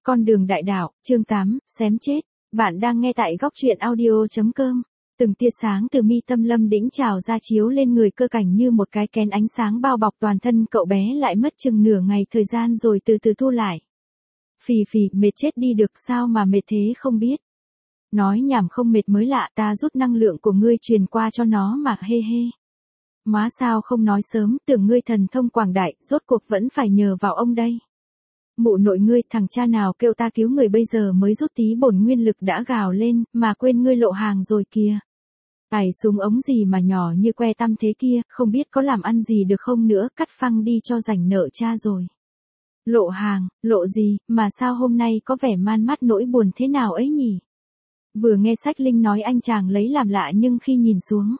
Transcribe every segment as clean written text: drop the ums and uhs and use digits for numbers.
Con đường đại đạo, chương 8, xém chết. Bạn đang nghe tại góc truyện audio.com. Từng tia sáng từ mi tâm Lâm Đĩnh trào ra chiếu lên người cơ cảnh như một cái kén ánh sáng bao bọc toàn thân cậu bé lại mất chừng nửa ngày thời gian rồi từ từ thu lại. Phì phì, mệt chết đi được sao mà mệt thế không biết. Nói nhảm không mệt mới lạ, ta rút năng lượng của ngươi truyền qua cho nó mà hê hê. Má sao không nói sớm, tưởng ngươi thần thông quảng đại, rốt cuộc vẫn phải nhờ vào ông đây. Mụ nội ngươi, thằng cha nào kêu ta cứu người bây giờ mới rút tí bổn nguyên lực đã gào lên, mà quên ngươi lộ hàng rồi kìa. Ải súng ống gì mà nhỏ như que tăm thế kia, không biết có làm ăn gì được không nữa, cắt phăng đi cho rảnh nợ cha rồi. Lộ hàng, lộ gì, mà sao hôm nay có vẻ man mắt nỗi buồn thế nào ấy nhỉ? Vừa nghe Sách Linh nói anh chàng lấy làm lạ nhưng khi nhìn xuống.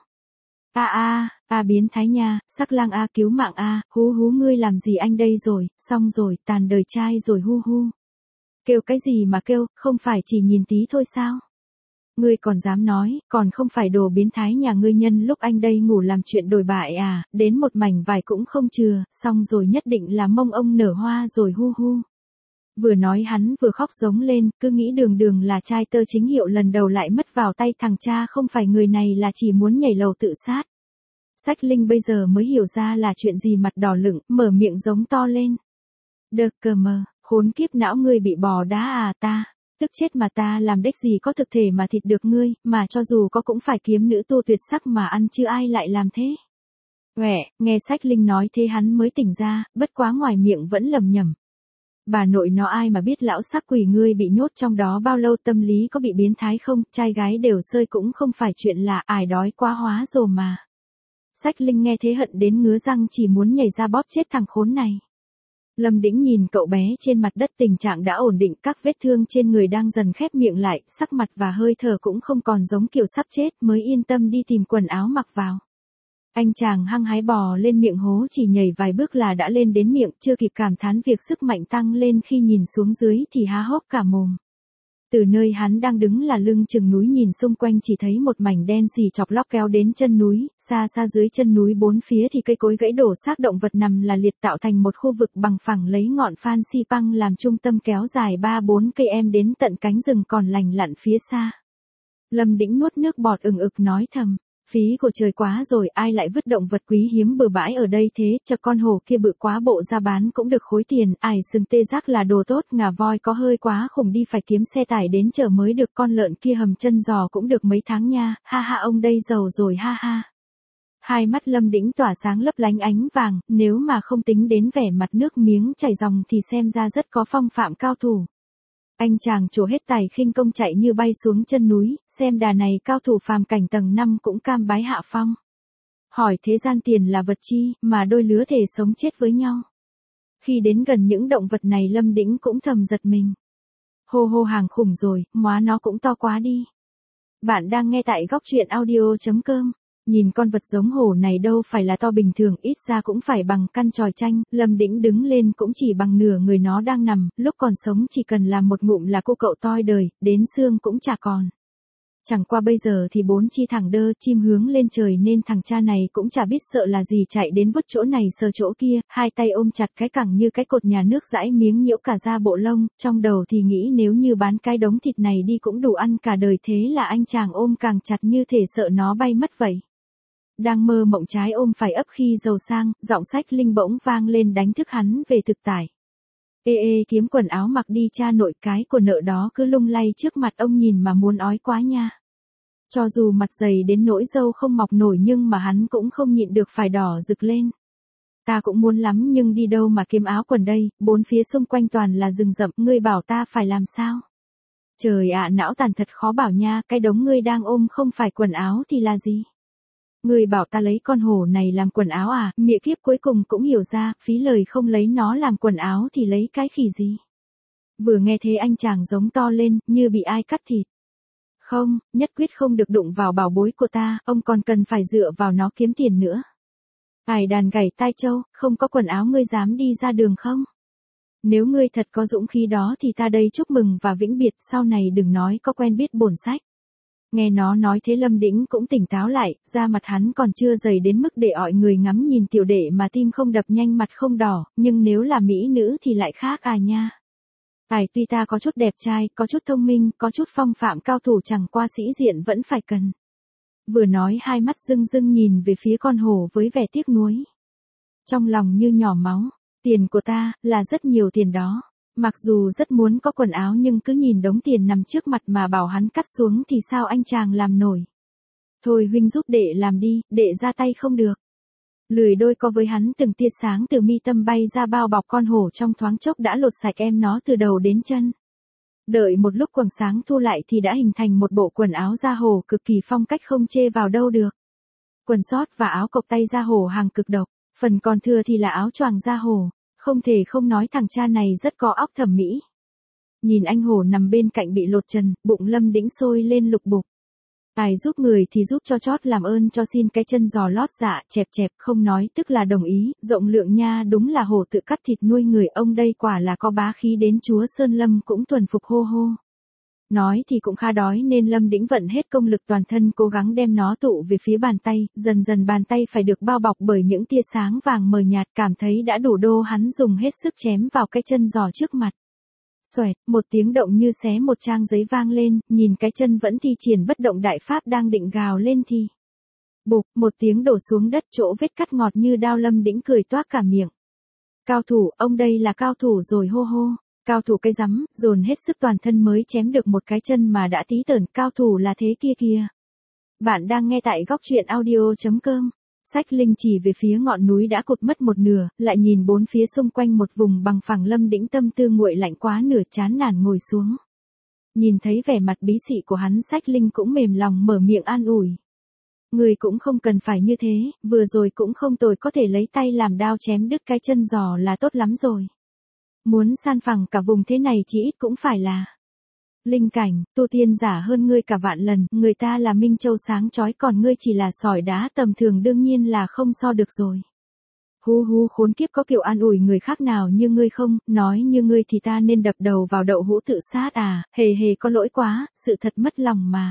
Biến thái nha, Sắc Lang cứu mạng hú hú ngươi làm gì anh đây rồi, xong rồi, tàn đời trai rồi hu hu. Kêu cái gì mà kêu, không phải chỉ nhìn tí thôi sao? Ngươi còn dám nói, còn không phải đồ biến thái nhà ngươi nhân lúc anh đây ngủ làm chuyện đồi bại đến một mảnh vải cũng không chừa, xong rồi nhất định là mông ông nở hoa rồi hu hu. Vừa nói hắn vừa khóc giống lên, cứ nghĩ đường đường là trai tơ chính hiệu lần đầu lại mất vào tay thằng cha không phải người này là chỉ muốn nhảy lầu tự sát. Sách Linh bây giờ mới hiểu ra là chuyện gì, mặt đỏ lửng, mở miệng giống to lên. Đờ cờ mờ, khốn kiếp não ngươi bị bò đá ta, tức chết mà ta làm đếch gì có thực thể mà thịt được ngươi, mà cho dù có cũng phải kiếm nữ tu tuyệt sắc mà ăn chứ ai lại làm thế. Nghe Sách Linh nói thế hắn mới tỉnh ra, bất quá ngoài miệng vẫn lầm nhầm. Bà nội nó ai mà biết lão sắc quỷ ngươi bị nhốt trong đó bao lâu, tâm lý có bị biến thái không, trai gái đều sơi cũng không phải chuyện lạ, ải đói quá hóa rồi mà. Sách Linh nghe thế hận đến ngứa răng, chỉ muốn nhảy ra bóp chết thằng khốn này. Lâm Đĩnh nhìn cậu bé trên mặt đất, tình trạng đã ổn định, các vết thương trên người đang dần khép miệng lại, sắc mặt và hơi thở cũng không còn giống kiểu sắp chết, mới yên tâm đi tìm quần áo mặc vào. Anh chàng hăng hái bò lên miệng hố, chỉ nhảy vài bước là đã lên đến miệng, chưa kịp cảm thán việc sức mạnh tăng lên, khi nhìn xuống dưới thì há hốc cả mồm. Từ nơi hắn đang đứng là lưng chừng núi, nhìn xung quanh chỉ thấy một mảnh đen xì chọc lóc kéo đến chân núi, xa xa dưới chân núi bốn phía thì cây cối gãy đổ, xác động vật nằm là liệt, tạo thành một khu vực bằng phẳng lấy ngọn Phan Xi Păng làm trung tâm kéo dài 3-4 cây em đến tận cánh rừng còn lành lặn phía xa. Lâm Đĩnh nuốt nước bọt ừng ực nói thầm. Phí của trời quá rồi, ai lại vứt động vật quý hiếm bừa bãi ở đây thế, cho con hổ kia bự quá bộ ra bán cũng được khối tiền, ải sừng tê giác là đồ tốt, ngà voi có hơi quá khủng đi phải kiếm xe tải đến chợ mới được, con lợn kia hầm chân giò cũng được mấy tháng nha, ha ha ông đây giàu rồi ha ha. Hai mắt Lâm Đĩnh tỏa sáng lấp lánh ánh vàng, nếu mà không tính đến vẻ mặt nước miếng chảy ròng thì xem ra rất có phong phạm cao thủ. Anh chàng trổ hết tài khinh công chạy như bay xuống chân núi, xem đà này cao thủ phàm cảnh tầng 5 cũng cam bái hạ phong. Hỏi thế gian tiền là vật chi, mà đôi lứa thể sống chết với nhau. Khi đến gần những động vật này Lâm Đĩnh cũng thầm giật mình. Hô hàng khủng rồi, móa nó cũng to quá đi. Bạn đang nghe tại góc truyện audio.com. Nhìn con vật giống hổ này đâu phải là to bình thường, ít ra cũng phải bằng căn tròi tranh, Lâm Đĩnh đứng lên cũng chỉ bằng nửa người nó đang nằm, lúc còn sống chỉ cần làm một ngụm là cô cậu toi đời, đến xương cũng chả còn. Chẳng qua bây giờ thì bốn chi thẳng đơ, chim hướng lên trời nên thằng cha này cũng chả biết sợ là gì, chạy đến vứt chỗ này sờ chỗ kia, hai tay ôm chặt cái cẳng như cái cột nhà nước dãi miếng nhiễu cả da bộ lông, trong đầu thì nghĩ nếu như bán cái đống thịt này đi cũng đủ ăn cả đời, thế là anh chàng ôm càng chặt như thể sợ nó bay mất vậy. Đang mơ mộng trái ôm phải ấp khi giàu sang, giọng Sách Linh bỗng vang lên đánh thức hắn về thực tại. Kiếm quần áo mặc đi cha nội, cái của nợ đó cứ lung lay trước mặt ông nhìn mà muốn ói quá nha. Cho dù mặt dày đến nỗi râu không mọc nổi nhưng mà hắn cũng không nhịn được phải đỏ rực lên. Ta cũng muốn lắm nhưng đi đâu mà kiếm áo quần đây, bốn phía xung quanh toàn là rừng rậm, ngươi bảo ta phải làm sao? Trời ạ, não tàn thật khó bảo nha, cái đống ngươi đang ôm không phải quần áo thì là gì? Người bảo ta lấy con hổ này làm quần áo mịa kiếp cuối cùng cũng hiểu ra, phí lời không lấy nó làm quần áo thì lấy cái khỉ gì. Vừa nghe thế anh chàng giống to lên, như bị ai cắt thịt. Không, nhất quyết không được đụng vào bảo bối của ta, ông còn cần phải dựa vào nó kiếm tiền nữa. Ải đàn gảy tai trâu, không có quần áo ngươi dám đi ra đường không? Nếu ngươi thật có dũng khí đó thì ta đây chúc mừng và vĩnh biệt, sau này đừng nói có quen biết bổn sách. Nghe nó nói thế Lâm Đĩnh cũng tỉnh táo lại, da mặt hắn còn chưa dày đến mức để ọi người ngắm nhìn tiểu đệ mà tim không đập nhanh mặt không đỏ, nhưng nếu là mỹ nữ thì lại khác nha. Tuy ta có chút đẹp trai, có chút thông minh, có chút phong phạm cao thủ chẳng qua sĩ diện vẫn phải cần. Vừa nói hai mắt rưng rưng nhìn về phía con hổ với vẻ tiếc nuối. Trong lòng như nhỏ máu, tiền của ta, là rất nhiều tiền đó. Mặc dù rất muốn có quần áo nhưng cứ nhìn đống tiền nằm trước mặt mà bảo hắn cắt xuống thì sao anh chàng làm nổi. Thôi huynh giúp đệ làm đi, đệ ra tay không được. Lười đôi co với hắn từng tia sáng từ mi tâm bay ra bao bọc con hổ trong thoáng chốc đã lột sạch em nó từ đầu đến chân. Đợi một lúc quầng sáng thu lại thì đã hình thành một bộ quần áo da hổ cực kỳ phong cách không chê vào đâu được. Quần sót và áo cộc tay da hổ hàng cực độc, phần còn thừa thì là áo choàng da hổ. Không thể không nói thằng cha này rất có óc thẩm mỹ. Nhìn anh hổ nằm bên cạnh bị lột trần, bụng Lâm Đĩnh sôi lên lục bục. Giúp người thì giúp cho chót làm ơn cho xin cái chân giò lót dạ, chẹp chẹp không nói tức là đồng ý, rộng lượng nha, đúng là hổ tự cắt thịt nuôi người, ông đây quả là có bá khí đến chúa Sơn Lâm cũng thuần phục hô hô. Nói thì cũng khá đói nên Lâm Đĩnh vận hết công lực toàn thân cố gắng đem nó tụ về phía bàn tay, dần dần bàn tay phải được bao bọc bởi những tia sáng vàng mờ nhạt, cảm thấy đã đủ đô, hắn dùng hết sức chém vào cái chân giò trước mặt. Xoẹt, một tiếng động như xé một trang giấy vang lên, nhìn cái chân vẫn thi triển bất động đại pháp đang định gào lên thì. Bụp, một tiếng đổ xuống đất, chỗ vết cắt ngọt như đao. Lâm Đĩnh cười toác cả miệng. Cao thủ, ông đây là cao thủ rồi hô hô. Cao thủ cái rắm, dồn hết sức toàn thân mới chém được một cái chân mà đã tí tởn, cao thủ là thế kia kìa. Bạn đang nghe tại góc truyện audio.com. Sách Linh chỉ về phía ngọn núi đã cụt mất một nửa, lại nhìn bốn phía xung quanh một vùng bằng phẳng. Lâm Đĩnh tâm tư nguội lạnh quá nửa, chán nản ngồi xuống. Nhìn thấy vẻ mặt bí xị của hắn, Sách Linh cũng mềm lòng mở miệng an ủi. Người cũng không cần phải như thế, vừa rồi cũng không tồi, có thể lấy tay làm đao chém đứt cái chân giò là tốt lắm rồi. Muốn san phẳng cả vùng thế này chỉ ít cũng phải là linh cảnh, tu tiên giả hơn ngươi cả vạn lần, người ta là minh châu sáng chói còn ngươi chỉ là sỏi đá tầm thường, đương nhiên là không so được rồi. Hu hu, khốn kiếp, có kiểu an ủi người khác nào như ngươi không, nói như ngươi thì ta nên đập đầu vào đậu hũ tự sát à, hề hề có lỗi quá, sự thật mất lòng mà.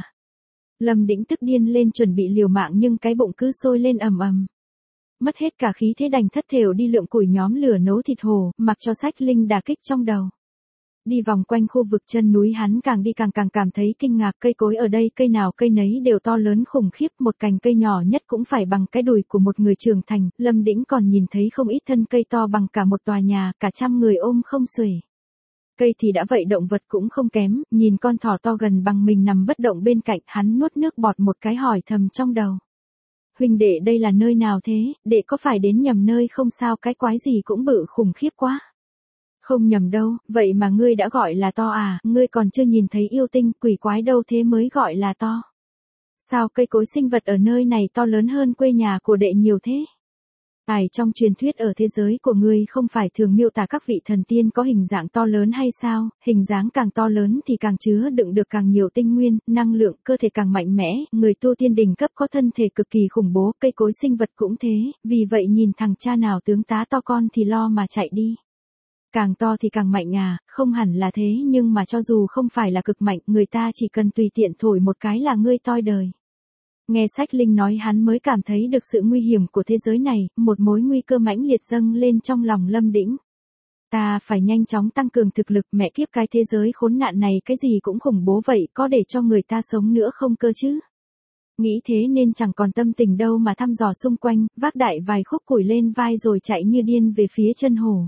Lâm Đĩnh tức điên lên chuẩn bị liều mạng nhưng cái bụng cứ sôi lên ầm ầm. Mất hết cả khí thế đành thất thểu đi lượm củi nhóm lửa nấu thịt hổ, mặc cho Sách Linh đả kích trong đầu. Đi vòng quanh khu vực chân núi, hắn càng đi càng cảm thấy kinh ngạc, cây cối ở đây cây nào cây nấy đều to lớn khủng khiếp, một cành cây nhỏ nhất cũng phải bằng cái đùi của một người trưởng thành. Lâm Đĩnh còn nhìn thấy không ít thân cây to bằng cả một tòa nhà, cả trăm người ôm không xuể. Cây thì đã vậy động vật cũng không kém, nhìn con thỏ to gần bằng mình nằm bất động bên cạnh, hắn nuốt nước bọt một cái hỏi thầm trong đầu. Huynh đệ, đây là nơi nào thế, đệ có phải đến nhầm nơi không sao, cái quái gì cũng bự khủng khiếp quá. Không nhầm đâu, vậy mà ngươi đã gọi là to à, ngươi còn chưa nhìn thấy yêu tinh quỷ quái đâu thế mới gọi là to. Sao cây cối sinh vật ở nơi này to lớn hơn quê nhà của đệ nhiều thế? Trong truyền thuyết ở thế giới của ngươi không phải thường miêu tả các vị thần tiên có hình dạng to lớn hay sao, hình dáng càng to lớn thì càng chứa đựng được càng nhiều tinh nguyên, năng lượng, cơ thể càng mạnh mẽ, người tu tiên đỉnh cấp có thân thể cực kỳ khủng bố, cây cối sinh vật cũng thế, vì vậy nhìn thằng cha nào tướng tá to con thì lo mà chạy đi. Càng to thì càng mạnh à, không hẳn là thế nhưng mà cho dù không phải là cực mạnh, người ta chỉ cần tùy tiện thổi một cái là ngươi toi đời. Nghe Sách Linh nói hắn mới cảm thấy được sự nguy hiểm của thế giới này, một mối nguy cơ mãnh liệt dâng lên trong lòng Lâm Đĩnh. Ta phải nhanh chóng tăng cường thực lực, mẹ kiếp, cái thế giới khốn nạn này cái gì cũng khủng bố vậy, có để cho người ta sống nữa không cơ chứ? Nghĩ thế nên chẳng còn tâm tình đâu mà thăm dò xung quanh, vác đại vài khúc củi lên vai rồi chạy như điên về phía chân hồ.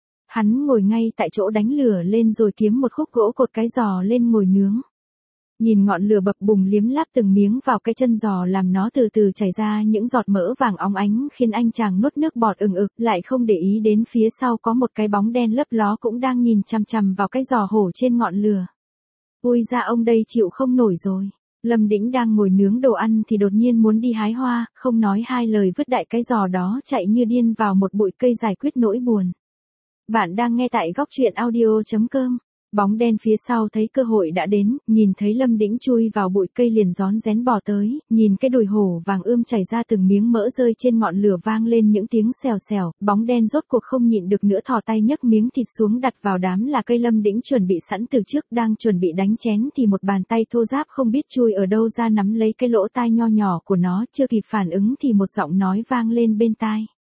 Hắn ngồi ngay tại chỗ đánh lửa lên rồi kiếm một khúc gỗ cột cái giò lên ngồi nướng. Nhìn ngọn lửa bập bùng liếm láp từng miếng vào cái chân giò làm nó từ từ chảy ra những giọt mỡ vàng óng ánh khiến anh chàng nuốt nước bọt ừng ực, lại không để ý đến phía sau có một cái bóng đen lấp ló cũng đang nhìn chằm chằm vào cái giò hổ trên ngọn lửa. Ui ra, ông đây chịu không nổi rồi. Lâm Đĩnh đang ngồi nướng đồ ăn thì đột nhiên muốn đi hái hoa, không nói hai lời vứt đại cái giò đó chạy như điên vào một bụi cây giải quyết nỗi buồn. Bạn đang nghe tại góc truyện audio.com. Bóng đen phía sau thấy cơ hội đã đến, nhìn thấy Lâm Đĩnh chui vào bụi cây liền rón rén bò tới, nhìn cái đùi hổ vàng ươm chảy ra từng miếng mỡ rơi trên ngọn lửa vang lên những tiếng xèo xèo, bóng đen rốt cuộc không nhịn được nữa thò tay nhấc miếng thịt xuống đặt vào đám là cây Lâm Đĩnh chuẩn bị sẵn từ trước, đang chuẩn bị đánh chén thì một bàn tay thô ráp không biết chui ở đâu ra nắm lấy cái lỗ tai nho nhỏ của nó, chưa kịp phản ứng thì một giọng nói vang lên bên tai.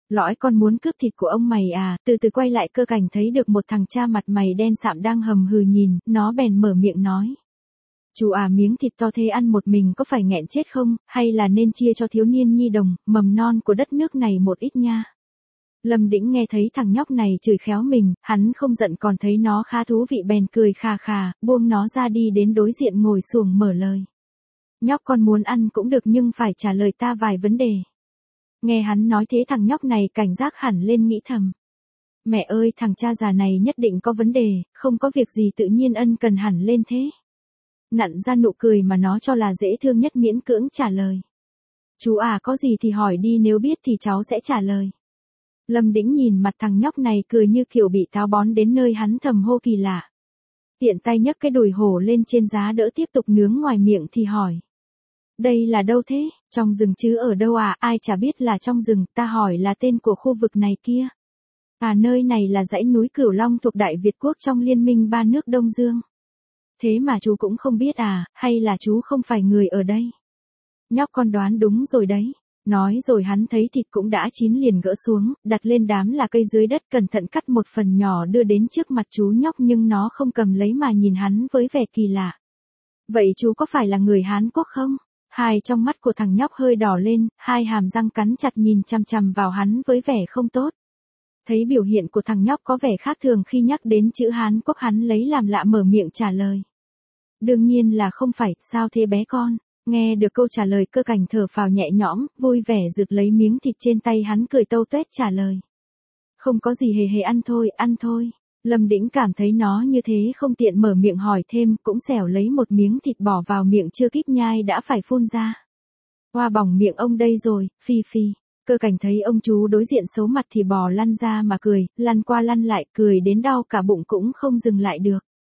Lõi con muốn cướp thịt của ông mày à, từ từ quay lại Cơ Cảnh thấy được một thằng cha mặt mày đen sạm đang hầm hừ nhìn, nó bèn mở miệng nói. Chú à, miếng thịt to thế ăn một mình có phải nghẹn chết không, hay là nên chia cho thiếu niên nhi đồng, mầm non của đất nước này một ít nha. Lâm Đĩnh nghe thấy thằng nhóc này chửi khéo mình, hắn không giận còn thấy nó khá thú vị bèn cười khà khà, buông nó ra đi đến đối diện ngồi xuồng mở lời. Nhóc con muốn ăn cũng được nhưng phải trả lời ta vài vấn đề. Nghe hắn nói thế thằng nhóc này cảnh giác hẳn lên nghĩ thầm. Mẹ ơi, thằng cha già này nhất định có vấn đề, không có việc gì tự nhiên ân cần hẳn lên thế. Nặn ra nụ cười mà nó cho là dễ thương nhất miễn cưỡng trả lời. Chú à, có gì thì hỏi đi, nếu biết thì cháu sẽ trả lời. Lâm Đĩnh nhìn mặt thằng nhóc này cười như kiểu bị táo bón đến nơi hắn thầm hô kỳ lạ. Tiện tay nhấc cái đùi hổ lên trên giá đỡ tiếp tục nướng ngoài miệng thì hỏi. Đây là đâu thế? Trong rừng chứ ở đâu à? Ai chả biết là trong rừng, ta hỏi là tên của khu vực này kia. À, nơi này là dãy núi Cửu Long thuộc Đại Việt Quốc trong liên minh ba nước Đông Dương. Thế mà chú cũng không biết à, hay là chú không phải người ở đây? Nhóc con đoán đúng rồi đấy. Nói rồi hắn thấy thịt cũng đã chín liền gỡ xuống, đặt lên đám là cây dưới đất, cẩn thận cắt một phần nhỏ đưa đến trước mặt chú nhóc nhưng nó không cầm lấy mà nhìn hắn với vẻ kỳ lạ. Vậy chú có phải là người Hán Quốc không? Hai trong mắt của thằng nhóc hơi đỏ lên, hai hàm răng cắn chặt nhìn chằm chằm vào hắn với vẻ không tốt. Thấy biểu hiện của thằng nhóc có vẻ khác thường khi nhắc đến chữ Hán Quốc, hắn lấy làm lạ mở miệng trả lời. Đương nhiên là không phải, sao thế bé con? Nghe được câu trả lời Cơ Cảnh thở phào nhẹ nhõm, vui vẻ rượt lấy miếng thịt trên tay hắn cười tâu tuét trả lời. Không có gì, hề hề, ăn thôi, ăn thôi. Lâm Đĩnh cảm thấy nó như thế không tiện mở miệng hỏi thêm, cũng xẻo lấy một miếng thịt bỏ vào miệng chưa kịp nhai đã phải phun ra. Hoa bỏng miệng ông đây rồi, phi phi. Cơ Cảnh thấy ông chú đối diện xấu mặt thì bò lăn ra mà cười, lăn qua lăn lại, cười đến đau cả bụng cũng không dừng lại được.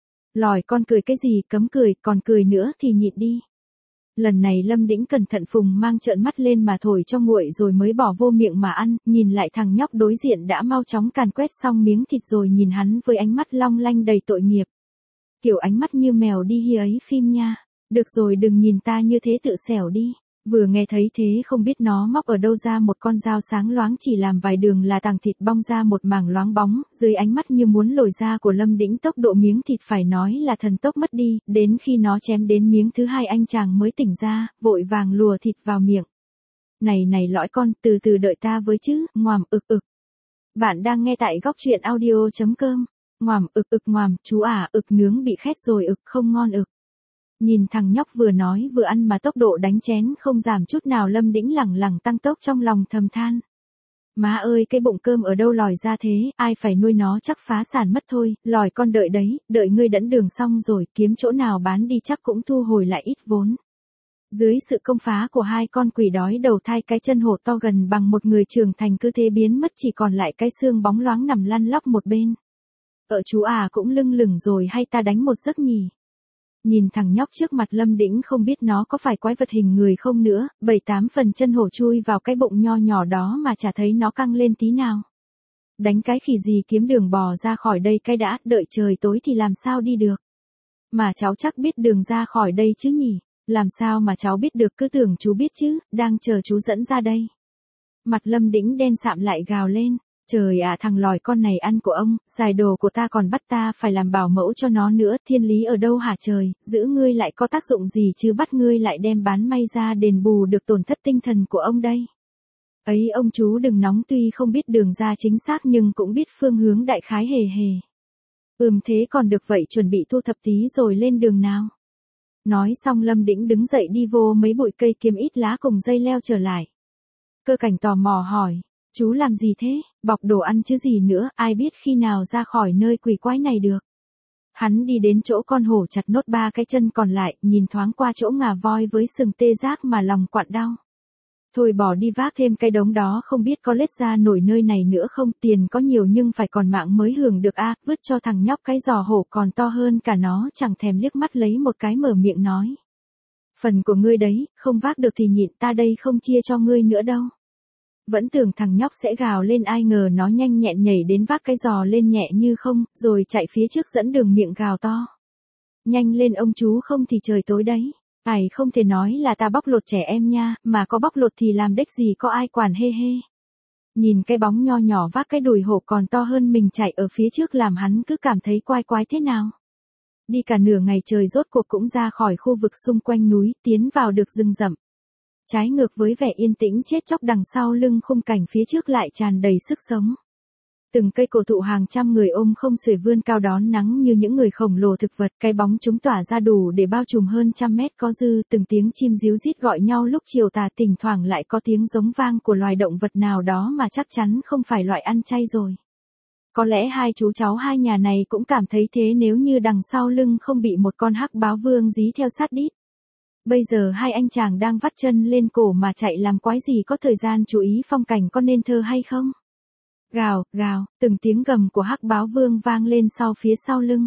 Lòi con cười cái gì, cấm cười, còn cười nữa thì nhịn đi. Lần này Lâm Đĩnh cẩn thận phùng mang trợn mắt lên mà thổi cho nguội rồi mới bỏ vô miệng mà ăn, nhìn lại thằng nhóc đối diện đã mau chóng càn quét xong miếng thịt rồi nhìn hắn với ánh mắt long lanh đầy tội nghiệp. Kiểu ánh mắt như mèo đi hi ấy phim nha. Được rồi, đừng nhìn ta như thế, tự xẻo đi. Vừa nghe thấy thế không biết nó móc ở đâu ra một con dao sáng loáng chỉ làm vài đường là tàng thịt bong ra một mảng loáng bóng, dưới ánh mắt như muốn lồi ra của Lâm Đĩnh tốc độ miếng thịt phải nói là thần tốc mất đi, đến khi nó chém đến miếng thứ hai anh chàng mới tỉnh ra, vội vàng lùa thịt vào miệng. Này này lõi con, từ từ đợi ta với chứ, ngoàm ực ực. Bạn đang nghe tại góc truyện audio.com. Ngoàm ực ực ngoàm, chú à, ực nướng bị khét rồi ực, không ngon ực. Nhìn thằng nhóc vừa nói vừa ăn mà tốc độ đánh chén không giảm chút nào, Lâm Đĩnh lẳng lẳng tăng tốc trong lòng thầm than. Má ơi, cái bụng cơm ở đâu lòi ra thế, ai phải nuôi nó chắc phá sản mất thôi, lòi con đợi đấy, đợi ngươi đẫn đường xong rồi kiếm chỗ nào bán đi chắc cũng thu hồi lại ít vốn. Dưới sự công phá của hai con quỷ đói đầu thai, cái chân hổ to gần bằng một người trưởng thành cứ thế biến mất, chỉ còn lại cái xương bóng loáng nằm lăn lóc một bên. Chú à, cũng lưng lửng rồi hay ta đánh một giấc nhỉ? Nhìn thằng nhóc trước mặt Lâm Đĩnh không biết nó có phải quái vật hình người không nữa, 7-8 phần chân hổ chui vào cái bụng nho nhỏ đó mà chả thấy nó căng lên tí nào. Đánh cái khỉ gì, kiếm đường bò ra khỏi đây cái đã, đợi trời tối thì làm sao đi được. Mà cháu chắc biết đường ra khỏi đây chứ nhỉ? Làm sao mà cháu biết được, cứ tưởng chú biết chứ, đang chờ chú dẫn ra đây. Mặt Lâm Đĩnh đen sạm lại gào lên. Trời ạ, thằng lòi con này ăn của ông, xài đồ của ta còn bắt ta phải làm bảo mẫu cho nó nữa, thiên lý ở đâu hả trời, giữ ngươi lại có tác dụng gì chứ, bắt ngươi lại đem bán may ra đền bù được tổn thất tinh thần của ông đây. Ấy ông chú đừng nóng, tuy không biết đường ra chính xác nhưng cũng biết phương hướng đại khái hề hề. Thế còn được, vậy chuẩn bị thu thập tí rồi lên đường nào. Nói xong Lâm Đĩnh đứng dậy đi vô mấy bụi cây kiếm ít lá cùng dây leo trở lại. Cơ Cảnh tò mò hỏi. Chú làm gì thế, bọc đồ ăn chứ gì nữa, ai biết khi nào ra khỏi nơi quỷ quái này được. Hắn đi đến chỗ con hổ chặt nốt 3 cái chân còn lại, nhìn thoáng qua chỗ ngà voi với sừng tê giác mà lòng quặn đau. Thôi bỏ đi, vác thêm cái đống đó không biết có lết ra nổi nơi này nữa không, tiền có nhiều nhưng phải còn mạng mới hưởng được a. Vứt cho thằng nhóc cái giò hổ còn to hơn cả nó, chẳng thèm liếc mắt lấy một cái mở miệng nói. Phần của ngươi đấy, không vác được thì nhịn, ta đây không chia cho ngươi nữa đâu. Vẫn tưởng thằng nhóc sẽ gào lên, ai ngờ nó nhanh nhẹn nhảy đến vác cái giò lên nhẹ như không, rồi chạy phía trước dẫn đường miệng gào to. Nhanh lên ông chú không thì trời tối đấy. Không thể nói là ta bóc lột trẻ em nha, mà có bóc lột thì làm đếch gì có ai quản, hê hê. Nhìn cái bóng nho nhỏ vác cái đùi hổ còn to hơn mình chạy ở phía trước làm hắn cứ cảm thấy quái quái thế nào. Đi cả nửa ngày trời rốt cuộc cũng ra khỏi khu vực xung quanh núi, tiến vào được rừng rậm. Trái ngược với vẻ yên tĩnh chết chóc đằng sau lưng khung cảnh phía trước lại tràn đầy sức sống. Từng cây cổ thụ hàng trăm người ôm không xuể vươn cao đón nắng như những người khổng lồ thực vật, cái bóng chúng tỏa ra đủ để bao trùm hơn 100 mét có dư, từng tiếng chim ríu rít gọi nhau lúc chiều tà, thỉnh thoảng lại có tiếng giống vang của loài động vật nào đó mà chắc chắn không phải loại ăn chay rồi. Có lẽ hai chú cháu hai nhà này cũng cảm thấy thế nếu như đằng sau lưng không bị một con hắc báo vương dí theo sát đít. Bây giờ hai anh chàng đang vắt chân lên cổ mà chạy làm quái gì có thời gian chú ý phong cảnh có nên thơ hay không? Gào, gào, từng tiếng gầm của hắc báo vương vang lên sau phía sau lưng.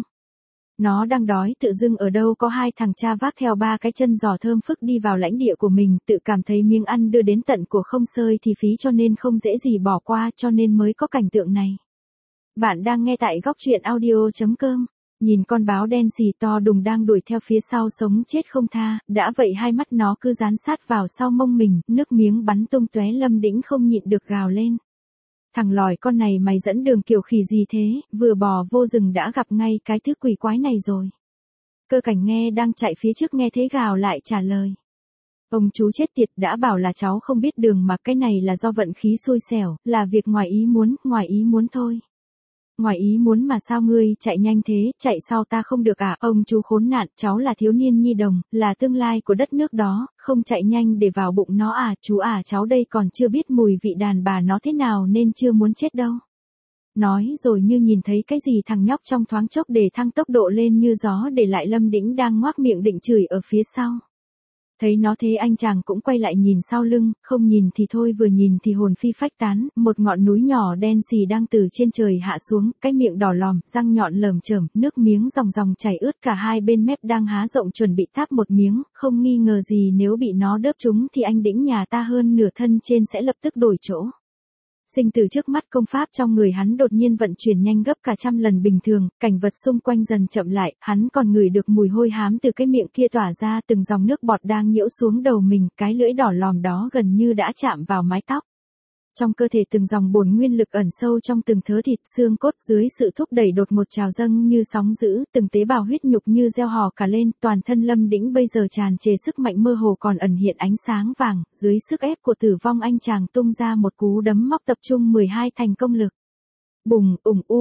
Nó đang đói tự dưng ở đâu có hai thằng cha vác theo ba cái chân giò thơm phức đi vào lãnh địa của mình, tự cảm thấy miếng ăn đưa đến tận của không sơi thì phí cho nên không dễ gì bỏ qua cho nên mới có cảnh tượng này. Bạn đang nghe tại góc truyện audio.com. Nhìn con báo đen xì to đùng đang đuổi theo phía sau sống chết không tha, đã vậy hai mắt nó cứ dán sát vào sau mông mình, nước miếng bắn tung tóe. Lâm Đĩnh không nhịn được gào lên. Thằng lòi con này mày dẫn đường kiểu khỉ gì thế, vừa bò vô rừng đã gặp ngay cái thứ quỷ quái này rồi. Cơ cảnh nghe đang chạy phía trước nghe thế gào lại trả lời. Ông chú chết tiệt, đã bảo là cháu không biết đường mà, cái này là do vận khí xui xẻo, là việc ngoài ý muốn thôi. Ngoài ý muốn mà sao ngươi chạy nhanh thế, chạy sau ta không được à? Ông chú khốn nạn, cháu là thiếu niên nhi đồng, là tương lai của đất nước đó, không chạy nhanh để vào bụng nó à? Chú à, cháu đây còn chưa biết mùi vị đàn bà nó thế nào nên chưa muốn chết đâu. Nói rồi như nhìn thấy cái gì thằng nhóc trong thoáng chốc để thăng tốc độ lên như gió, để lại Lâm Đĩnh đang ngoác miệng định chửi ở phía sau. Thấy nó thế anh chàng cũng quay lại nhìn sau lưng, không nhìn thì thôi vừa nhìn thì hồn phi phách tán, một ngọn núi nhỏ đen xì đang từ trên trời hạ xuống, cái miệng đỏ lòm, răng nhọn lởm chởm, nước miếng ròng ròng chảy ướt cả hai bên mép đang há rộng chuẩn bị tháp một miếng, không nghi ngờ gì nếu bị nó đớp trúng thì anh Đĩnh nhà ta hơn nửa thân trên sẽ lập tức đổi chỗ. Sinh tử trước mắt, công pháp trong người hắn đột nhiên vận chuyển nhanh gấp cả trăm lần bình thường, cảnh vật xung quanh dần chậm lại, hắn còn ngửi được mùi hôi hám từ cái miệng kia tỏa ra, từng dòng nước bọt đang nhiễu xuống đầu mình, cái lưỡi đỏ lòm đó gần như đã chạm vào mái tóc. Trong cơ thể từng dòng bổn nguyên lực ẩn sâu trong từng thớ thịt xương cốt dưới sự thúc đẩy đột ngột trào dâng như sóng dữ, từng tế bào huyết nhục như reo hò cả lên, toàn thân Lâm Đĩnh bây giờ tràn trề sức mạnh mơ hồ còn ẩn hiện ánh sáng vàng, dưới sức ép của tử vong anh chàng tung ra một cú đấm móc tập trung 12 thành công lực. Bùng,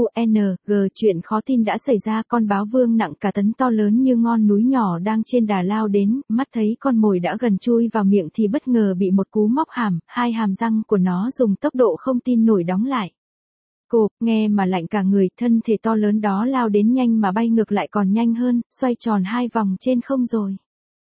chuyện khó tin đã xảy ra, con báo vương nặng cả tấn to lớn như ngọn núi nhỏ đang trên đà lao đến, mắt thấy con mồi đã gần chui vào miệng thì bất ngờ bị một cú móc hàm, hai hàm răng của nó dùng tốc độ không tin nổi đóng lại. Cộp, nghe mà lạnh cả người, thân thể to lớn đó lao đến nhanh mà bay ngược lại còn nhanh hơn, xoay tròn hai vòng trên không rồi.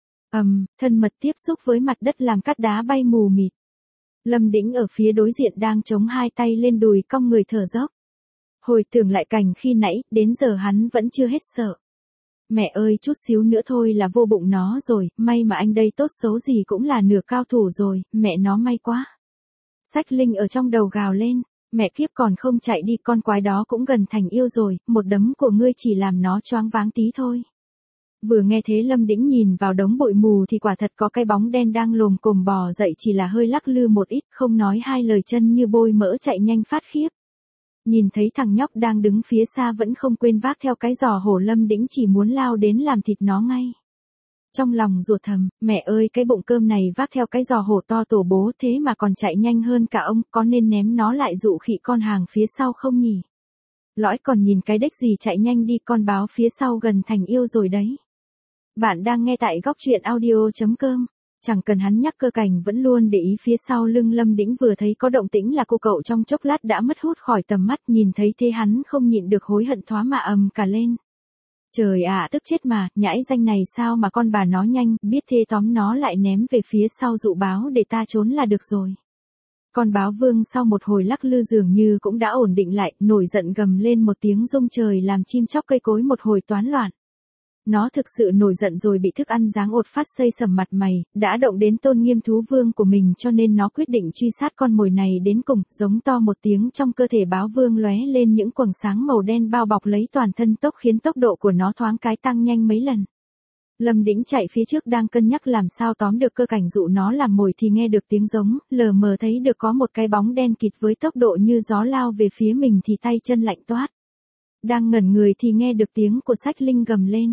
Thân mật tiếp xúc với mặt đất làm cát đá bay mù mịt. Lâm Đĩnh ở phía đối diện đang chống hai tay lên đùi cong người thở dốc. Hồi tưởng lại cảnh khi nãy, đến giờ hắn vẫn chưa hết sợ. Mẹ ơi, chút xíu nữa thôi là vô bụng nó rồi, may mà anh đây tốt xấu gì cũng là nửa cao thủ rồi, mẹ nó may quá. Sách Linh ở trong đầu gào lên, mẹ kiếp còn không chạy đi, con quái đó cũng gần thành yêu rồi, một đấm của ngươi chỉ làm nó choáng váng tí thôi. Vừa nghe thế Lâm Đĩnh nhìn vào đống bụi mù thì quả thật có cái bóng đen đang lồm cồm bò dậy, chỉ là hơi lắc lư một ít, không nói hai lời chân như bôi mỡ chạy nhanh phát khiếp. Nhìn thấy thằng nhóc đang đứng phía xa vẫn không quên vác theo cái giò hổ, Lâm Đĩnh chỉ muốn lao đến làm thịt nó ngay. Trong lòng ruột thầm, mẹ ơi cái bụng cơm này vác theo cái giò hổ to tổ bố thế mà còn chạy nhanh hơn cả ông, có nên ném nó lại dụ khỉ con hàng phía sau không nhỉ? Lõi còn nhìn cái đếch gì chạy nhanh đi, con báo phía sau gần thành yêu rồi đấy. Bạn đang nghe tại góc truyện audio.com. Chẳng cần hắn nhắc, cơ cảnh vẫn luôn để ý phía sau lưng Lâm Đĩnh, vừa thấy có động tĩnh là cô cậu trong chốc lát đã mất hút khỏi tầm mắt, nhìn thấy thế hắn không nhịn được hối hận thoá mà cả lên. Trời ạ, tức chết mà, nhãi danh này sao mà con bà nó nhanh, biết thế tóm nó lại ném về phía sau dụ báo để ta trốn là được rồi. Con báo vương sau một hồi lắc lư dường như cũng đã ổn định lại, nổi giận gầm lên một tiếng rung trời làm chim chóc cây cối một hồi toán loạn. Nó thực sự nổi giận rồi, bị thức ăn giáng ột phát xây sầm mặt mày, đã động đến tôn nghiêm thú vương của mình cho nên nó quyết định truy sát con mồi này đến cùng, giống to một tiếng, trong cơ thể báo vương lóe lên những quầng sáng màu đen bao bọc lấy toàn thân tốc khiến tốc độ của nó thoáng cái tăng nhanh mấy lần. Lâm Đĩnh chạy phía trước đang cân nhắc làm sao tóm được cơ cảnh dụ nó làm mồi thì nghe được tiếng giống, lờ mờ thấy được có một cái bóng đen kịt với tốc độ như gió lao về phía mình thì tay chân lạnh toát. Đang ngẩn người thì nghe được tiếng của Sách Linh gầm lên.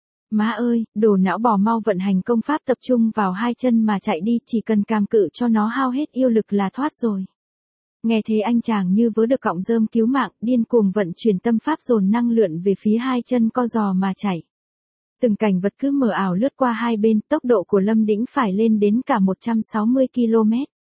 Má ơi, đồ não bò mau vận hành công pháp tập trung vào hai chân mà chạy đi, chỉ cần cam cự cho nó hao hết yêu lực là thoát rồi. Nghe thế anh chàng như vớ được cọng rơm cứu mạng, điên cuồng vận chuyển tâm pháp dồn năng lượng về phía hai chân co giò mà chạy. Từng cảnh vật cứ mờ ảo lướt qua hai bên, tốc độ của Lâm Đĩnh phải lên đến cả 160 km.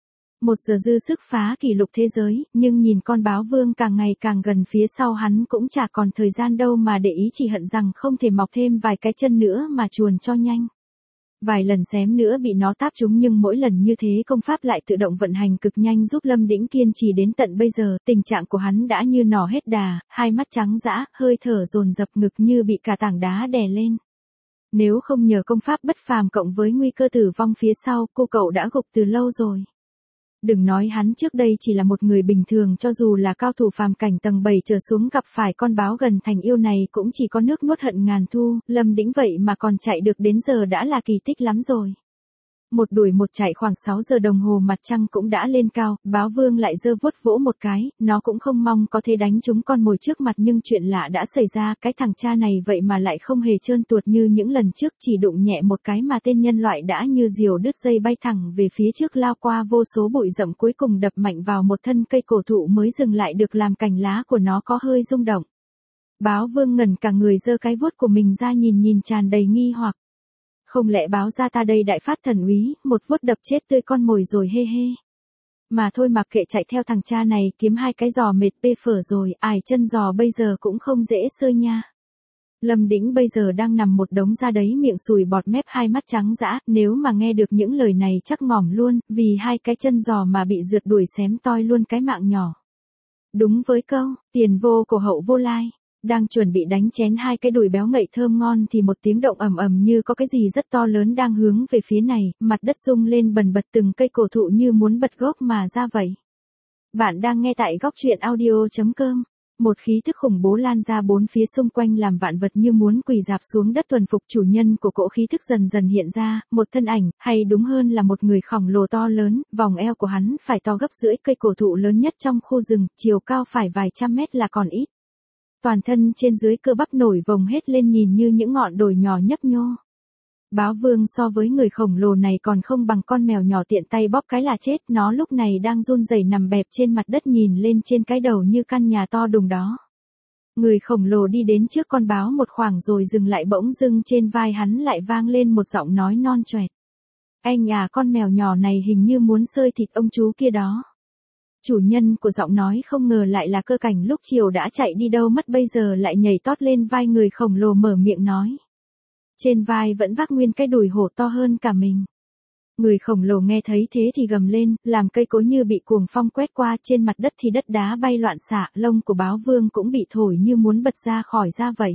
1 giờ dư sức phá kỷ lục thế giới, nhưng nhìn con báo vương càng ngày càng gần phía sau hắn cũng chả còn thời gian đâu mà để ý, chỉ hận rằng không thể mọc thêm vài cái chân nữa mà chuồn cho nhanh. Vài lần xém nữa bị nó táp trúng nhưng mỗi lần như thế công pháp lại tự động vận hành cực nhanh giúp Lâm Đĩnh kiên trì đến tận bây giờ. Tình trạng của hắn đã như nỏ hết đà, hai mắt trắng dã, hơi thở dồn dập, ngực như bị cả tảng đá đè lên. Nếu không nhờ công pháp bất phàm cộng với nguy cơ tử vong phía sau, cô cậu đã gục từ lâu rồi. Đừng nói hắn trước đây chỉ là một người bình thường, cho dù là cao thủ phàm cảnh tầng 7 trở xuống gặp phải con báo gần thành yêu này cũng chỉ có nước nuốt hận ngàn thu. Lâm Đĩnh vậy mà còn chạy được đến giờ đã là kỳ tích lắm rồi. Một đuổi một chạy khoảng 6 giờ đồng hồ, mặt trăng cũng đã lên cao, báo vương lại giơ vuốt vỗ một cái, nó cũng không mong có thể đánh trúng con mồi trước mặt, nhưng chuyện lạ đã xảy ra, cái thằng cha này vậy mà lại không hề trơn tuột như những lần trước, chỉ đụng nhẹ một cái mà tên nhân loại đã như diều đứt dây bay thẳng về phía trước, lao qua vô số bụi rậm, cuối cùng đập mạnh vào một thân cây cổ thụ mới dừng lại được, làm cành lá của nó có hơi rung động. Báo vương ngẩn cả người, giơ cái vuốt của mình ra nhìn tràn đầy nghi hoặc. Không lẽ báo ra ta đây đại phát thần úy, một vuốt đập chết tươi con mồi rồi hê hê. Mà thôi mặc kệ, chạy theo thằng cha này kiếm hai cái giò mệt bê phở rồi, ải chân giò bây giờ cũng không dễ sơi nha. Lâm Đĩnh bây giờ đang nằm một đống ra đấy, miệng sùi bọt mép, hai mắt trắng dã, nếu mà nghe được những lời này chắc ngỏm luôn, vì hai cái chân giò mà bị rượt đuổi xém toi luôn cái mạng nhỏ. Đúng với câu, tiền vô cổ hậu vô lai. Đang chuẩn bị đánh chén hai cái đùi béo ngậy thơm ngon thì một tiếng động ầm ầm như có cái gì rất to lớn đang hướng về phía này, mặt đất rung lên bần bật, từng cây cổ thụ như muốn bật gốc mà ra vậy. Bạn đang nghe tại góc truyện audio.com. Một khí thức khủng bố lan ra bốn phía xung quanh làm vạn vật như muốn quỳ rạp xuống đất thuần phục. Chủ nhân của cỗ khí thức dần dần hiện ra, một thân ảnh, hay đúng hơn là một người khổng lồ to lớn, vòng eo của hắn phải to gấp rưỡi cây cổ thụ lớn nhất trong khu rừng, chiều cao phải vài trăm mét là còn ít. Toàn thân trên dưới cơ bắp nổi vồng hết lên, nhìn như những ngọn đồi nhỏ nhấp nhô. Báo vương so với người khổng lồ này còn không bằng con mèo nhỏ tiện tay bóp cái là chết, nó lúc này đang run rẩy nằm bẹp trên mặt đất nhìn lên trên cái đầu như căn nhà to đùng đó. Người khổng lồ đi đến trước con báo một khoảng rồi dừng lại, bỗng dưng trên vai hắn lại vang lên một giọng nói non choẹt. Anh à, con mèo nhỏ này hình như muốn xơi thịt ông chú kia đó. Chủ nhân của giọng nói không ngờ lại là Cơ Cảnh, lúc chiều đã chạy đi đâu mất bây giờ lại nhảy tót lên vai người khổng lồ mở miệng nói. Trên vai vẫn vác nguyên cái đùi hổ to hơn cả mình. Người khổng lồ nghe thấy thế thì gầm lên, làm cây cối như bị cuồng phong quét qua, trên mặt đất thì đất đá bay loạn xạ, lông của báo vương cũng bị thổi như muốn bật ra khỏi da vậy.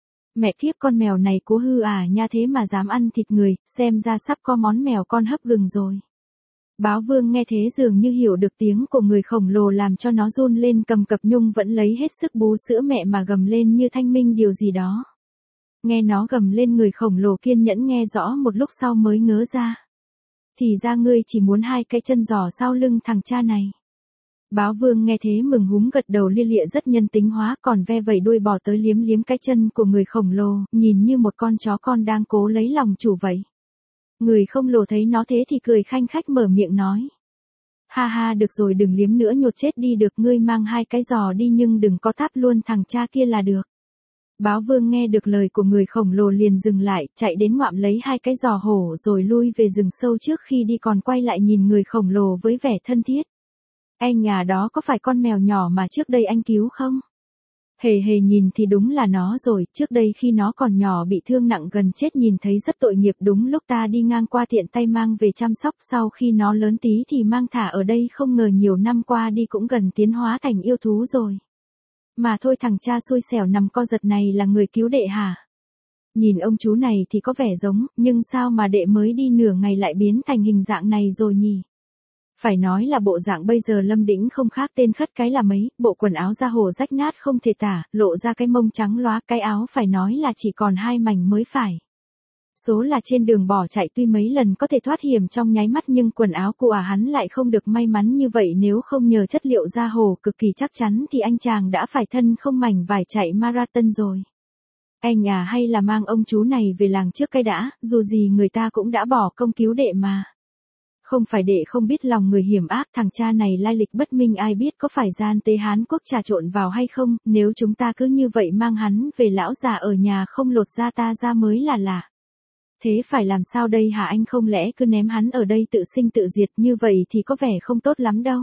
Mẹ kiếp, con mèo này cố hư à nha, thế mà dám ăn thịt người, xem ra sắp có món mèo con hấp gừng rồi. Báo vương nghe thế dường như hiểu được tiếng của người khổng lồ, làm cho nó run lên cầm cập, nhung vẫn lấy hết sức bú sữa mẹ mà gầm lên như thanh minh điều gì đó. Nghe nó gầm lên, người khổng lồ kiên nhẫn nghe rõ một lúc sau mới ngớ ra. Thì ra ngươi chỉ muốn hai cái chân giò sau lưng thằng cha này. Báo vương nghe thế mừng húm gật đầu lia lịa rất nhân tính hóa, còn ve vẩy đuôi bò tới liếm liếm cái chân của người khổng lồ, nhìn như một con chó con đang cố lấy lòng chủ vậy. Người khổng lồ thấy nó thế thì cười khanh khách mở miệng nói. Ha ha, được rồi, đừng liếm nữa nhột chết đi được, ngươi mang hai cái giò đi nhưng đừng có tháp luôn thằng cha kia là được. Báo vương nghe được lời của người khổng lồ liền dừng lại, chạy đến ngoạm lấy hai cái giò hổ rồi lui về rừng sâu, trước khi đi còn quay lại nhìn người khổng lồ với vẻ thân thiết. Anh nhà đó có phải con mèo nhỏ mà trước đây anh cứu không? Hề hề, nhìn thì đúng là nó rồi, trước đây khi nó còn nhỏ bị thương nặng gần chết, nhìn thấy rất tội nghiệp, đúng lúc ta đi ngang qua tiện tay mang về chăm sóc, sau khi nó lớn tí thì mang thả ở đây, không ngờ nhiều năm qua đi cũng gần tiến hóa thành yêu thú rồi. Mà thôi, thằng cha xui xẻo nằm co giật này là người cứu đệ hả? Nhìn ông chú này thì có vẻ giống, nhưng sao mà đệ mới đi nửa ngày lại biến thành hình dạng này rồi nhỉ? Phải nói là bộ dạng bây giờ Lâm Đĩnh không khác tên khất cái là mấy, bộ quần áo da hổ rách nát không thể tả, lộ ra cái mông trắng lóa, cái áo phải nói là chỉ còn hai mảnh mới phải. Số là trên đường bỏ chạy tuy mấy lần có thể thoát hiểm trong nháy mắt nhưng quần áo của hắn lại không được may mắn như vậy, nếu không nhờ chất liệu da hồ cực kỳ chắc chắn thì anh chàng đã phải thân không mảnh vải chạy marathon rồi. Anh à, hay là mang ông chú này về làng trước cái đã, dù gì người ta cũng đã bỏ công cứu đệ mà. Không phải đệ không biết lòng người hiểm ác, thằng cha này lai lịch bất minh, ai biết có phải gian tế Hán Quốc trà trộn vào hay không, nếu chúng ta cứ như vậy mang hắn về, lão già ở nhà không lột da ta ra mới là lạ. Thế phải làm sao đây hả anh, không lẽ cứ ném hắn ở đây tự sinh tự diệt, như vậy thì có vẻ không tốt lắm đâu.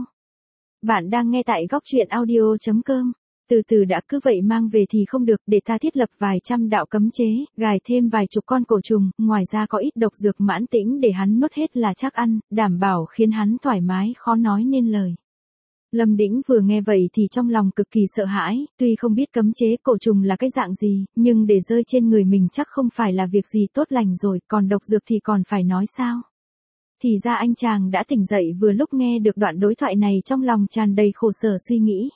Bạn đang nghe tại góc truyện audio.com. Từ từ đã, cứ vậy mang về thì không được, để ta thiết lập vài trăm đạo cấm chế, gài thêm vài chục con cổ trùng, ngoài ra có ít độc dược mãn tĩnh để hắn nuốt hết là chắc ăn, đảm bảo khiến hắn thoải mái khó nói nên lời. Lâm Đĩnh vừa nghe vậy thì trong lòng cực kỳ sợ hãi, tuy không biết cấm chế cổ trùng là cái dạng gì, nhưng để rơi trên người mình chắc không phải là việc gì tốt lành rồi, còn độc dược thì còn phải nói sao. Thì ra anh chàng đã tỉnh dậy vừa lúc nghe được đoạn đối thoại này, trong lòng tràn đầy khổ sở suy nghĩ.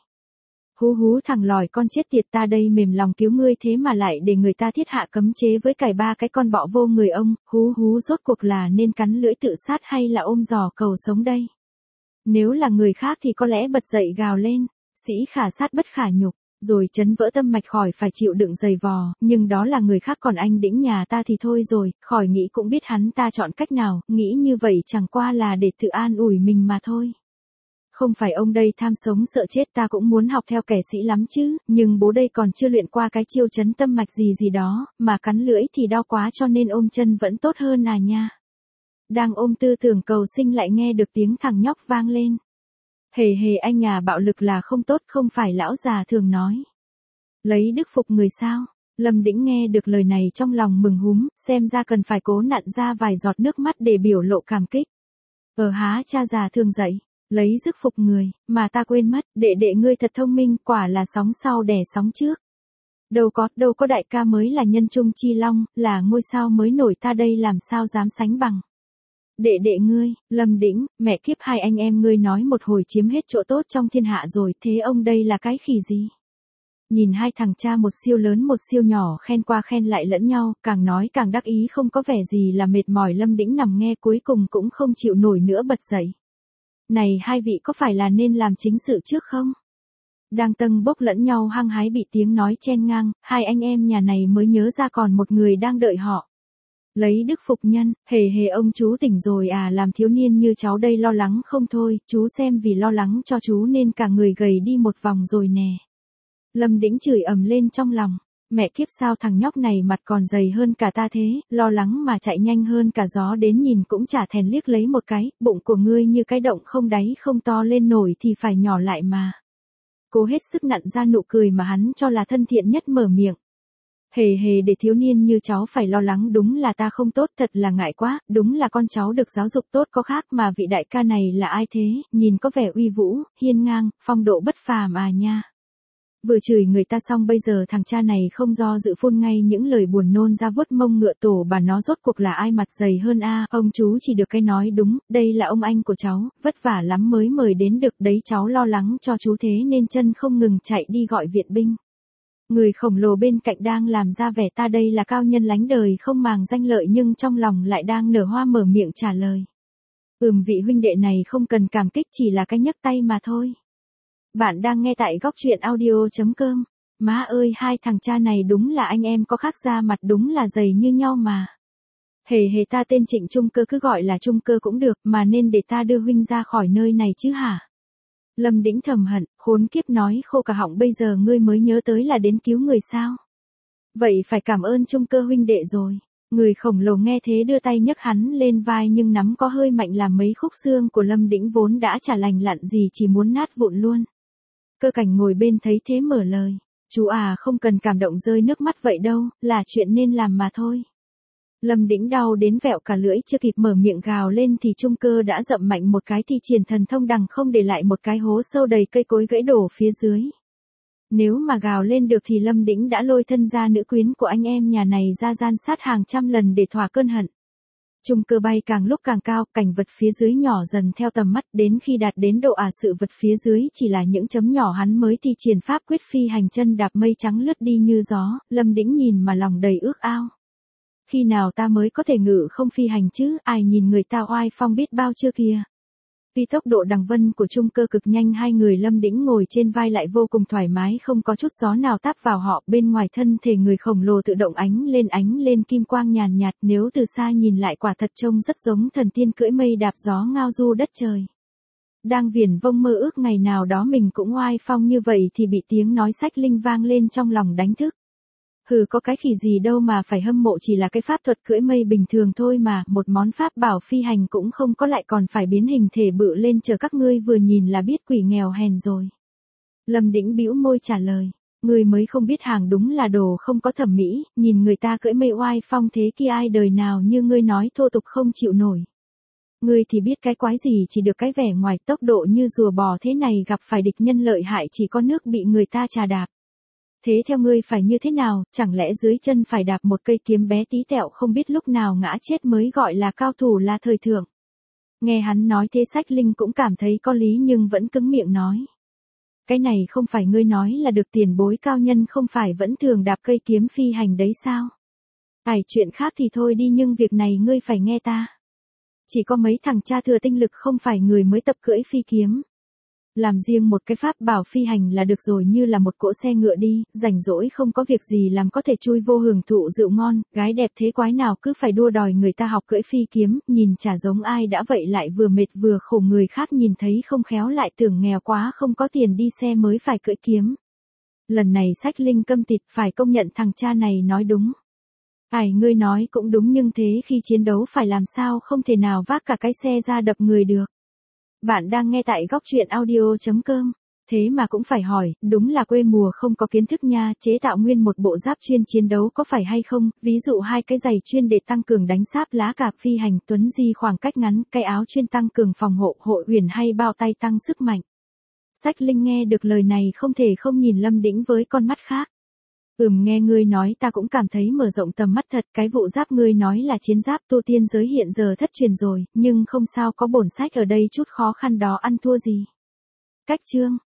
Hú hú, thằng lòi con chết tiệt, ta đây mềm lòng cứu ngươi thế mà lại để người ta thiết hạ cấm chế với cải ba cái con bọ vô người ông, hú hú, rốt cuộc là nên cắn lưỡi tự sát hay là ôm giò cầu sống đây. Nếu là người khác thì có lẽ bật dậy gào lên, sĩ khả sát bất khả nhục, rồi chấn vỡ tâm mạch khỏi phải chịu đựng giày vò, nhưng đó là người khác, còn anh Đĩnh nhà ta thì thôi rồi, khỏi nghĩ cũng biết hắn ta chọn cách nào, nghĩ như vậy chẳng qua là để tự an ủi mình mà thôi. Không phải ông đây tham sống sợ chết, ta cũng muốn học theo kẻ sĩ lắm chứ, nhưng bố đây còn chưa luyện qua cái chiêu chấn tâm mạch gì gì đó, mà cắn lưỡi thì đau quá cho nên ôm chân vẫn tốt hơn à nha. Đang ôm tư tưởng cầu sinh lại nghe được tiếng thằng nhóc vang lên. Hề hề anh à, bạo lực là không tốt, không phải lão già thường nói. Lấy đức phục người sao? Lâm Đĩnh nghe được lời này trong lòng mừng húm, xem ra cần phải cố nặn ra vài giọt nước mắt để biểu lộ cảm kích. Há, cha già thường dạy. Lấy sức phục người, mà ta quên mất, đệ ngươi thật thông minh, quả là sóng sau đẻ sóng trước. Đâu có đại ca mới là nhân trung chi long, là ngôi sao mới nổi, ta đây làm sao dám sánh bằng. Đệ ngươi, Lâm Đĩnh, mẹ kiếp, hai anh em ngươi nói một hồi chiếm hết chỗ tốt trong thiên hạ rồi, thế ông đây là cái khỉ gì? Nhìn hai thằng cha một siêu lớn một siêu nhỏ khen qua khen lại lẫn nhau, càng nói càng đắc ý, không có vẻ gì là mệt mỏi. Lâm Đĩnh nằm nghe cuối cùng cũng không chịu nổi nữa, bật dậy. Này hai vị, có phải là nên làm chính sự trước không? Đang tâng bốc lẫn nhau hăng hái bị tiếng nói chen ngang, hai anh em nhà này mới nhớ ra còn một người đang đợi họ. Lấy đức phục nhân, hề hề ông chú tỉnh rồi à, làm thiếu niên như cháu đây lo lắng không thôi, chú xem vì lo lắng cho chú nên cả người gầy đi một vòng rồi nè. Lâm Đĩnh chửi ầm lên trong lòng. Mẹ kiếp, sao thằng nhóc này mặt còn dày hơn cả ta thế, lo lắng mà chạy nhanh hơn cả gió đến, nhìn cũng chả thèm liếc lấy một cái, bụng của ngươi như cái động không đáy, không to lên nổi thì phải nhỏ lại mà. Cố hết sức nặn ra nụ cười mà hắn cho là thân thiện nhất, mở miệng. Hề hề, để thiếu niên như cháu phải lo lắng, đúng là ta không tốt, thật là ngại quá, đúng là con cháu được giáo dục tốt có khác, mà vị đại ca này là ai thế, nhìn có vẻ uy vũ, hiên ngang, phong độ bất phàm à nha. Vừa chửi người ta xong bây giờ thằng cha này không do dự phun ngay những lời buồn nôn ra, vuốt mông ngựa tổ bà nó, rốt cuộc là ai mặt dày hơn a? Ông chú chỉ được cái nói đúng, đây là ông anh của cháu, vất vả lắm mới mời đến được đấy, cháu lo lắng cho chú thế nên chân không ngừng chạy đi gọi viện binh. Người khổng lồ bên cạnh đang làm ra vẻ ta đây là cao nhân lánh đời không màng danh lợi, nhưng trong lòng lại đang nở hoa, mở miệng trả lời. Vị huynh đệ này không cần cảm kích, chỉ là cái nhấc tay mà thôi. Bạn đang nghe tại góc truyện audio.com. Má ơi, hai thằng cha này đúng là anh em có khác, ra mặt đúng là dày như nhau mà. Hề hề, ta tên Trịnh Trung Cơ, cứ gọi là Trung Cơ cũng được, mà nên để ta đưa huynh ra khỏi nơi này chứ hả? Lâm Đĩnh thầm hận, khốn kiếp, nói khô cả họng, bây giờ ngươi mới nhớ tới là đến cứu người sao? Vậy phải cảm ơn Trung Cơ huynh đệ rồi. Người khổng lồ nghe thế đưa tay nhấc hắn lên vai, nhưng nắm có hơi mạnh làm mấy khúc xương của Lâm Đĩnh vốn đã chả lành lặn gì chỉ muốn nát vụn luôn. Cơ Cảnh ngồi bên thấy thế mở lời. Chú à, không cần cảm động rơi nước mắt vậy đâu, là chuyện nên làm mà thôi. Lâm Đĩnh đau đến vẹo cả lưỡi, chưa kịp mở miệng gào lên thì Trung Cơ đã dậm mạnh một cái, thì triển thần thông đằng không để lại một cái hố sâu đầy cây cối gãy đổ phía dưới. Nếu mà gào lên được thì Lâm Đĩnh đã lôi thân gia nữ quyến của anh em nhà này ra gian sát hàng trăm lần để thỏa cơn hận. Trung Cơ bay càng lúc càng cao, cảnh vật phía dưới nhỏ dần theo tầm mắt, đến khi đạt đến độ sự vật phía dưới chỉ là những chấm nhỏ, hắn mới thi triển pháp quyết phi hành, chân đạp mây trắng lướt đi như gió. Lâm Đĩnh nhìn mà lòng đầy ước ao. Khi nào ta mới có thể ngự không phi hành chứ, ai nhìn người ta oai phong biết bao chưa kìa. Tuy tốc độ đằng vân của Trung Cơ cực nhanh, hai người Lâm Đĩnh ngồi trên vai lại vô cùng thoải mái, không có chút gió nào táp vào họ, bên ngoài thân thể người khổng lồ tự động ánh lên kim quang nhàn nhạt, nếu từ xa nhìn lại quả thật trông rất giống thần tiên cưỡi mây đạp gió ngao du đất trời. Đang viển vông mơ ước ngày nào đó mình cũng oai phong như vậy thì bị tiếng nói Sách Linh vang lên trong lòng đánh thức. Hừ, có cái khỉ gì đâu mà phải hâm mộ, chỉ là cái pháp thuật cưỡi mây bình thường thôi mà, một món pháp bảo phi hành cũng không có lại còn phải biến hình thể bự lên chờ các ngươi vừa nhìn là biết quỷ nghèo hèn rồi. Lâm Đĩnh bĩu môi trả lời, ngươi mới không biết hàng đúng là đồ không có thẩm mỹ, nhìn người ta cưỡi mây oai phong thế kia ai đời nào như ngươi nói thô tục không chịu nổi. Ngươi thì biết cái quái gì, chỉ được cái vẻ ngoài, tốc độ như rùa bò thế này gặp phải địch nhân lợi hại chỉ có nước bị người ta trà đạp. Thế theo ngươi phải như thế nào, chẳng lẽ dưới chân phải đạp một cây kiếm bé tí tẹo không biết lúc nào ngã chết mới gọi là cao thủ là thời thượng. Nghe hắn nói thế Sách Linh cũng cảm thấy có lý nhưng vẫn cứng miệng nói. Cái này không phải ngươi nói là được tiền bối cao nhân không phải vẫn thường đạp cây kiếm phi hành đấy sao? Chuyện khác thì thôi đi nhưng việc này ngươi phải nghe ta. Chỉ có mấy thằng cha thừa tinh lực không phải người mới tập cưỡi phi kiếm. Làm riêng một cái pháp bảo phi hành là được rồi, như là một cỗ xe ngựa đi, rảnh rỗi không có việc gì làm có thể chui vô hưởng thụ rượu ngon, gái đẹp thế quái nào cứ phải đua đòi người ta học cưỡi phi kiếm, nhìn chả giống ai đã vậy lại vừa mệt vừa khổ, người khác nhìn thấy không khéo lại tưởng nghèo quá không có tiền đi xe mới phải cưỡi kiếm. Lần này Sách Linh câm tịt, phải công nhận thằng cha này nói đúng. Ngươi nói cũng đúng nhưng thế khi chiến đấu phải làm sao, không thể nào vác cả cái xe ra đập người được. Bạn đang nghe tại góc truyện audio.com. Thế mà cũng phải hỏi, đúng là quê mùa không có kiến thức nha, chế tạo nguyên một bộ giáp chuyên chiến đấu có phải hay không, ví dụ hai cái giày chuyên để tăng cường đánh sáp lá cạp phi hành tuấn di khoảng cách ngắn, cái áo chuyên tăng cường phòng hộ hội huyền hay bao tay tăng sức mạnh. Sách Linh nghe được lời này không thể không nhìn Lâm Đĩnh với con mắt khác. Nghe ngươi nói ta cũng cảm thấy mở rộng tầm mắt thật, cái vụ giáp ngươi nói là chiến giáp tu tiên giới hiện giờ thất truyền rồi, nhưng không sao, có bổn sách ở đây chút khó khăn đó ăn thua gì. Cách chương